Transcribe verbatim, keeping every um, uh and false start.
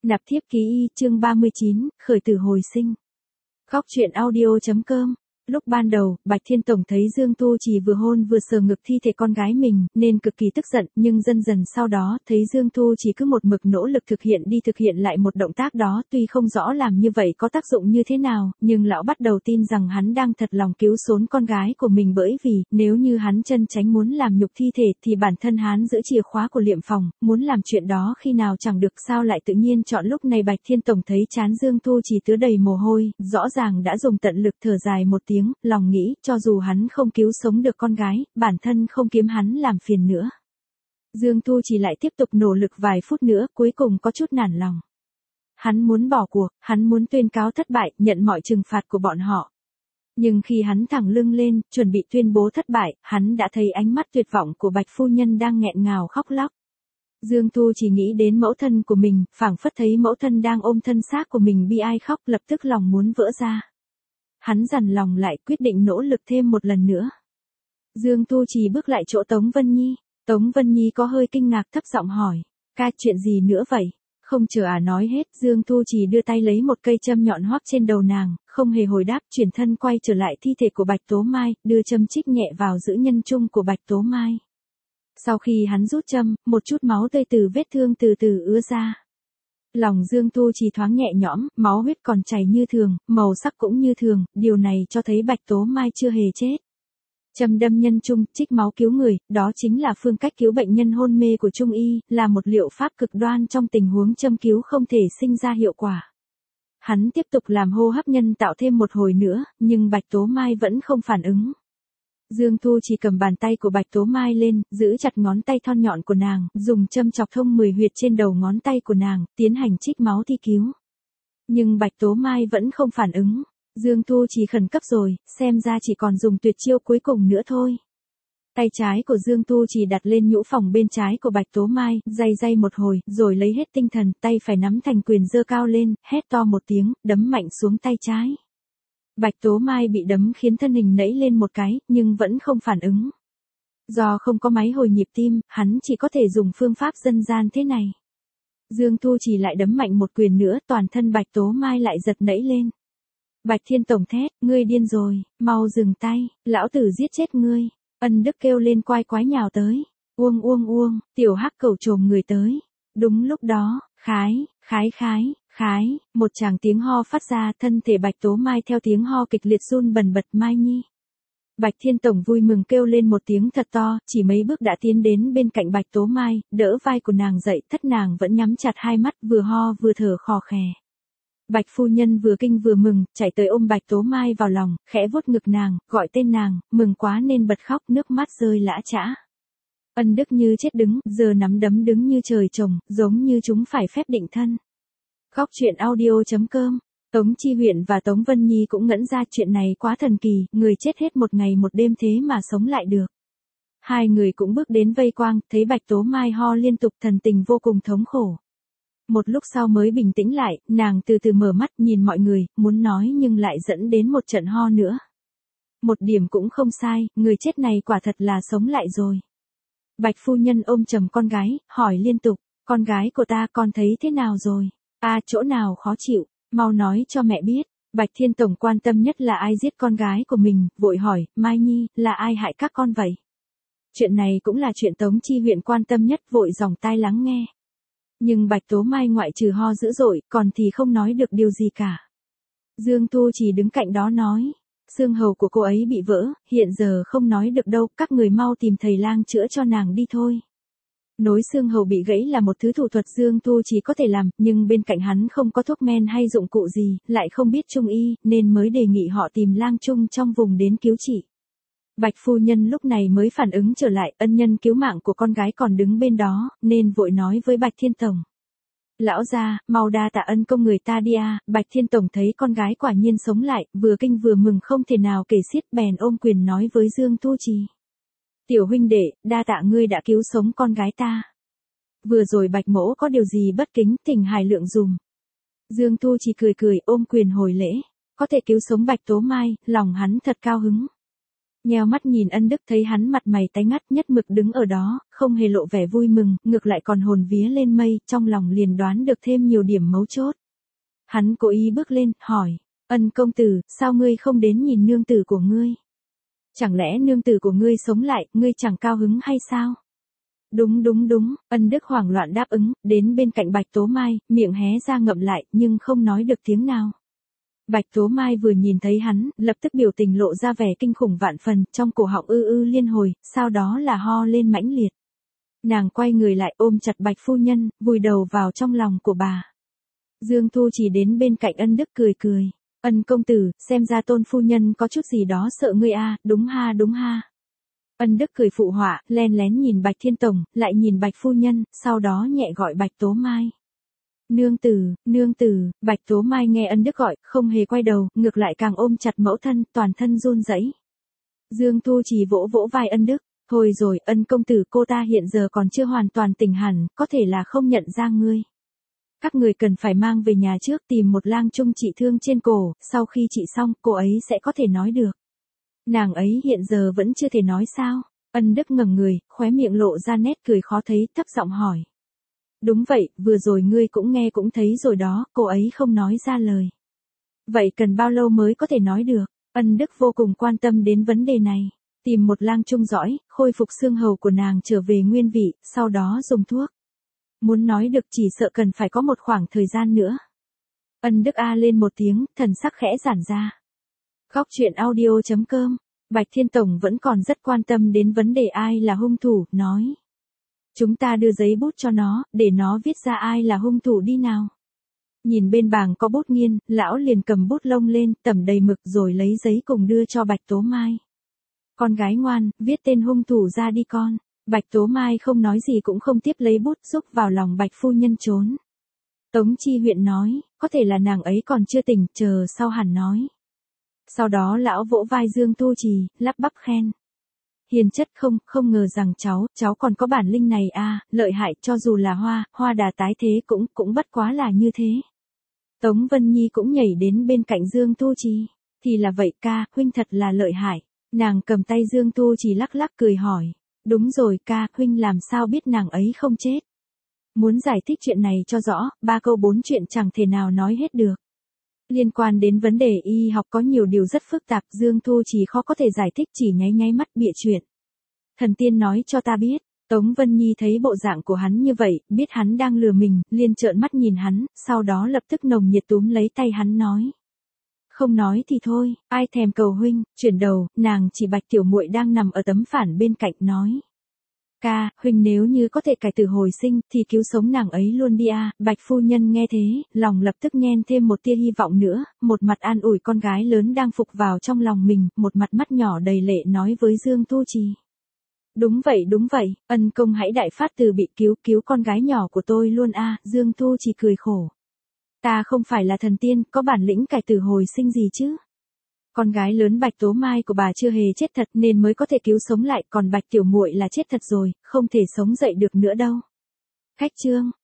Nạp thiếp ký y chương ba mươi chín, khởi tử hồi sinh. Góc truyện audio.com. Lúc ban đầu, Bạch Thiên Tổng thấy Dương Tu Chỉ vừa hôn vừa sờ ngực thi thể con gái mình, nên cực kỳ tức giận, nhưng dần dần sau đó, thấy Dương Tu Chỉ cứ một mực nỗ lực thực hiện đi thực hiện lại một động tác đó, tuy không rõ làm như vậy có tác dụng như thế nào, nhưng lão bắt đầu tin rằng hắn đang thật lòng cứu xốn con gái của mình, bởi vì, nếu như hắn chân tránh muốn làm nhục thi thể thì bản thân hắn giữ chìa khóa của liệm phòng, muốn làm chuyện đó khi nào chẳng được, sao lại tự nhiên chọn lúc này. Bạch Thiên Tổng thấy trán Dương Tu Chỉ tứa đầy mồ hôi, rõ ràng đã dùng tận lực thở dài một tiếng. Lòng nghĩ, cho dù hắn không cứu sống được con gái, bản thân không kiếm hắn làm phiền nữa. Dương Tu Chỉ lại tiếp tục nỗ lực vài phút nữa, cuối cùng có chút nản lòng. Hắn muốn bỏ cuộc, hắn muốn tuyên cáo thất bại, nhận mọi trừng phạt của bọn họ. Nhưng khi hắn thẳng lưng lên, chuẩn bị tuyên bố thất bại, hắn đã thấy ánh mắt tuyệt vọng của Bạch phu nhân đang nghẹn ngào khóc lóc. Dương Tu Chỉ nghĩ đến mẫu thân của mình, phảng phất thấy mẫu thân đang ôm thân xác của mình bi ai khóc, lập tức lòng muốn vỡ ra. Hắn dằn lòng lại, quyết định nỗ lực thêm một lần nữa. Dương Tu Chỉ bước lại chỗ Tống Vân Nhi. Tống Vân Nhi có hơi kinh ngạc thấp giọng hỏi, ca chuyện gì nữa vậy? Không chờ à nói hết, Dương Tu Chỉ đưa tay lấy một cây châm nhọn hoắc trên đầu nàng, không hề hồi đáp, chuyển thân quay trở lại thi thể của Bạch Tố Mai, đưa châm chích nhẹ vào giữa nhân trung của Bạch Tố Mai. Sau khi hắn rút châm, một chút máu tươi từ vết thương từ từ ứa ra. Lòng Dương Tu Chỉ thoáng nhẹ nhõm, máu huyết còn chảy như thường, màu sắc cũng như thường, điều này cho thấy Bạch Tố Mai chưa hề chết. Châm đâm nhân trung, trích máu cứu người, đó chính là phương cách cứu bệnh nhân hôn mê của Trung y, là một liệu pháp cực đoan trong tình huống châm cứu không thể sinh ra hiệu quả. Hắn tiếp tục làm hô hấp nhân tạo thêm một hồi nữa, nhưng Bạch Tố Mai vẫn không phản ứng. Dương Tu Chỉ cầm bàn tay của Bạch Tố Mai lên, giữ chặt ngón tay thon nhọn của nàng, dùng châm chọc thông mười huyệt trên đầu ngón tay của nàng, tiến hành trích máu thi cứu. Nhưng Bạch Tố Mai vẫn không phản ứng. Dương Tu Chỉ khẩn cấp rồi, xem ra chỉ còn dùng tuyệt chiêu cuối cùng nữa thôi. Tay trái của Dương Tu Chỉ đặt lên nhũ phòng bên trái của Bạch Tố Mai, day day một hồi, rồi lấy hết tinh thần, tay phải nắm thành quyền giơ cao lên, hét to một tiếng, đấm mạnh xuống tay trái. Bạch Tố Mai bị đấm khiến thân hình nẫy lên một cái, nhưng vẫn không phản ứng. Do không có máy hồi nhịp tim, hắn chỉ có thể dùng phương pháp dân gian thế này. Dương Tu Chỉ lại đấm mạnh một quyền nữa, toàn thân Bạch Tố Mai lại giật nẫy lên. Bạch Thiên Tổng thét, ngươi điên rồi, mau dừng tay, lão tử giết chết ngươi. Ân Đức kêu lên quai quái nhào tới. Uông uông uông, tiểu hắc cẩu trồm người tới. Đúng lúc đó, khái, khái khái. Khái, một tràng tiếng ho phát ra, thân thể Bạch Tố Mai theo tiếng ho kịch liệt run bần bật. Mai Nhi. Bạch Thiên Tổng vui mừng kêu lên một tiếng thật to, chỉ mấy bước đã tiến đến bên cạnh Bạch Tố Mai, đỡ vai của nàng dậy, thất nàng vẫn nhắm chặt hai mắt, vừa ho vừa thở khò khè. Bạch phu nhân vừa kinh vừa mừng, chạy tới ôm Bạch Tố Mai vào lòng, khẽ vuốt ngực nàng, gọi tên nàng, mừng quá nên bật khóc, nước mắt rơi lã chã. Ân Đức như chết đứng, giờ nắm đấm đứng như trời trồng, giống như chúng phải phép định thân. Góc truyện audio.com. Tống Chi Huyện và Tống Vân Nhi cũng ngẩn ra, chuyện này quá thần kỳ, người chết hết một ngày một đêm thế mà sống lại được. Hai người cũng bước đến vây quang, thấy Bạch Tố Mai ho liên tục, thần tình vô cùng thống khổ. Một lúc sau mới bình tĩnh lại, nàng từ từ mở mắt nhìn mọi người, muốn nói nhưng lại dẫn đến một trận ho nữa. Một điểm cũng không sai, người chết này quả thật là sống lại rồi. Bạch phu nhân ôm chầm con gái, hỏi liên tục, con gái của ta con thấy thế nào rồi? À, chỗ nào khó chịu, mau nói cho mẹ biết. Bạch Thiên Tổng quan tâm nhất là ai giết con gái của mình, vội hỏi, Mai Nhi, là ai hại các con vậy? Chuyện này cũng là chuyện Tống Chi Huyện quan tâm nhất, vội dòng tai lắng nghe. Nhưng Bạch Tố Mai ngoại trừ ho dữ dội, còn thì không nói được điều gì cả. Dương Tu Chỉ đứng cạnh đó nói, xương hầu của cô ấy bị vỡ, hiện giờ không nói được đâu, các người mau tìm thầy lang chữa cho nàng đi thôi. Nối xương hầu bị gãy là một thứ thủ thuật Dương Tu Chỉ có thể làm, nhưng bên cạnh hắn không có thuốc men hay dụng cụ gì, lại không biết Trung y, nên mới đề nghị họ tìm lang trung trong vùng đến cứu trị. Bạch phu nhân lúc này mới phản ứng trở lại, ân nhân cứu mạng của con gái còn đứng bên đó, nên vội nói với Bạch Thiên Tổng. Lão gia, mau đa tạ ân công người ta đi à. Bạch Thiên Tổng thấy con gái quả nhiên sống lại, vừa kinh vừa mừng không thể nào kể xiết, bèn ôm quyền nói với Dương Tu Chỉ. Tiểu huynh đệ, đa tạ ngươi đã cứu sống con gái ta. Vừa rồi Bạch mỗ có điều gì bất kính, thỉnh hài lượng dùm. Dương Tu Chỉ cười cười ôm quyền hồi lễ, có thể cứu sống Bạch Tố Mai, lòng hắn thật cao hứng. Nheo mắt nhìn Ân Đức thấy hắn mặt mày tái ngắt nhất mực đứng ở đó, không hề lộ vẻ vui mừng, ngược lại còn hồn vía lên mây, trong lòng liền đoán được thêm nhiều điểm mấu chốt. Hắn cố ý bước lên, hỏi, Ân công tử, sao ngươi không đến nhìn nương tử của ngươi? Chẳng lẽ nương tử của ngươi sống lại, ngươi chẳng cao hứng hay sao? Đúng đúng đúng, Ân Đức hoảng loạn đáp ứng, đến bên cạnh Bạch Tố Mai, miệng hé ra ngậm lại, nhưng không nói được tiếng nào. Bạch Tố Mai vừa nhìn thấy hắn, lập tức biểu tình lộ ra vẻ kinh khủng vạn phần, trong cổ họng ư ư liên hồi, sau đó là ho lên mãnh liệt. Nàng quay người lại ôm chặt Bạch phu nhân, vùi đầu vào trong lòng của bà. Dương Thu chỉ đến bên cạnh Ân Đức cười cười, Ân công tử, xem ra Tôn phu nhân có chút gì đó sợ ngươi a, đúng ha đúng ha. Ân Đức cười phụ họa, len lén nhìn Bạch Thiên Tổng, lại nhìn Bạch phu nhân, sau đó nhẹ gọi Bạch Tố Mai. Nương tử, nương tử, Bạch Tố Mai nghe Ân Đức gọi, không hề quay đầu, ngược lại càng ôm chặt mẫu thân, toàn thân run rẩy. Dương Thu chỉ vỗ vỗ vai Ân Đức, thôi rồi, Ân công tử, cô ta hiện giờ còn chưa hoàn toàn tỉnh hẳn, có thể là không nhận ra ngươi. Các người cần phải mang về nhà trước tìm một lang trung trị thương trên cổ, sau khi trị xong, cô ấy sẽ có thể nói được. Nàng ấy hiện giờ vẫn chưa thể nói sao? Ân Đức ngẩng người, khóe miệng lộ ra nét cười khó thấy, thấp giọng hỏi. Đúng vậy, vừa rồi ngươi cũng nghe cũng thấy rồi đó, cô ấy không nói ra lời. Vậy cần bao lâu mới có thể nói được? Ân Đức vô cùng quan tâm đến vấn đề này. Tìm một lang trung giỏi, khôi phục xương hầu của nàng trở về nguyên vị, sau đó dùng thuốc. Muốn nói được chỉ sợ cần phải có một khoảng thời gian nữa. Ân Đức a lên một tiếng, thần sắc khẽ giãn ra. Góc truyện audio chấm com, Bạch Thiên Tổng vẫn còn rất quan tâm đến vấn đề ai là hung thủ, nói. Chúng ta đưa giấy bút cho nó, để nó viết ra ai là hung thủ đi nào. Nhìn bên bảng có bút nghiên, lão liền cầm bút lông lên, tẩm đầy mực rồi lấy giấy cùng đưa cho Bạch Tố Mai. Con gái ngoan, viết tên hung thủ ra đi con. Bạch Tố Mai không nói gì cũng không tiếp lấy bút, xúc vào lòng Bạch phu nhân trốn. Tống Chi huyện nói, có thể là nàng ấy còn chưa tỉnh, chờ sau hẳn nói. Sau đó lão vỗ vai Dương Tu Trì, lắp bắp khen. Hiền chất không, không ngờ rằng cháu, cháu còn có bản linh này à, lợi hại, cho dù là hoa, hoa đà tái thế cũng, cũng bất quá là như thế. Tống Vân Nhi cũng nhảy đến bên cạnh Dương Tu Trì, thì là vậy ca, huynh thật là lợi hại. Nàng cầm tay Dương Tu Trì lắc lắc cười hỏi, đúng rồi ca, huynh làm sao biết nàng ấy không chết. Muốn giải thích chuyện này cho rõ, ba câu bốn chuyện chẳng thể nào nói hết được. Liên quan đến vấn đề y học có nhiều điều rất phức tạp, Dương Thu chỉ khó có thể giải thích, chỉ nháy nháy mắt bịa chuyện. Thần tiên nói cho ta biết. Tống Vân Nhi thấy bộ dạng của hắn như vậy, biết hắn đang lừa mình, liền trợn mắt nhìn hắn, sau đó lập tức nồng nhiệt túm lấy tay hắn nói. Không nói thì thôi, ai thèm cầu huynh, chuyển đầu, nàng chỉ Bạch tiểu muội đang nằm ở tấm phản bên cạnh nói. Ca, huynh nếu như có thể cải tử hồi sinh, thì cứu sống nàng ấy luôn đi a. Bạch phu nhân nghe thế, lòng lập tức nhen thêm một tia hy vọng nữa, một mặt an ủi con gái lớn đang phục vào trong lòng mình, một mặt mắt nhỏ đầy lệ nói với Dương Tu Trì. Đúng vậy đúng vậy, ân công hãy đại phát từ bị cứu, cứu con gái nhỏ của tôi luôn a. Dương Tu Trì cười khổ. Ta không phải là thần tiên, có bản lĩnh cải tử hồi sinh gì chứ. Con gái lớn Bạch Tố Mai của bà chưa hề chết thật nên mới có thể cứu sống lại, còn Bạch tiểu muội là chết thật rồi, không thể sống dậy được nữa đâu. Khách chương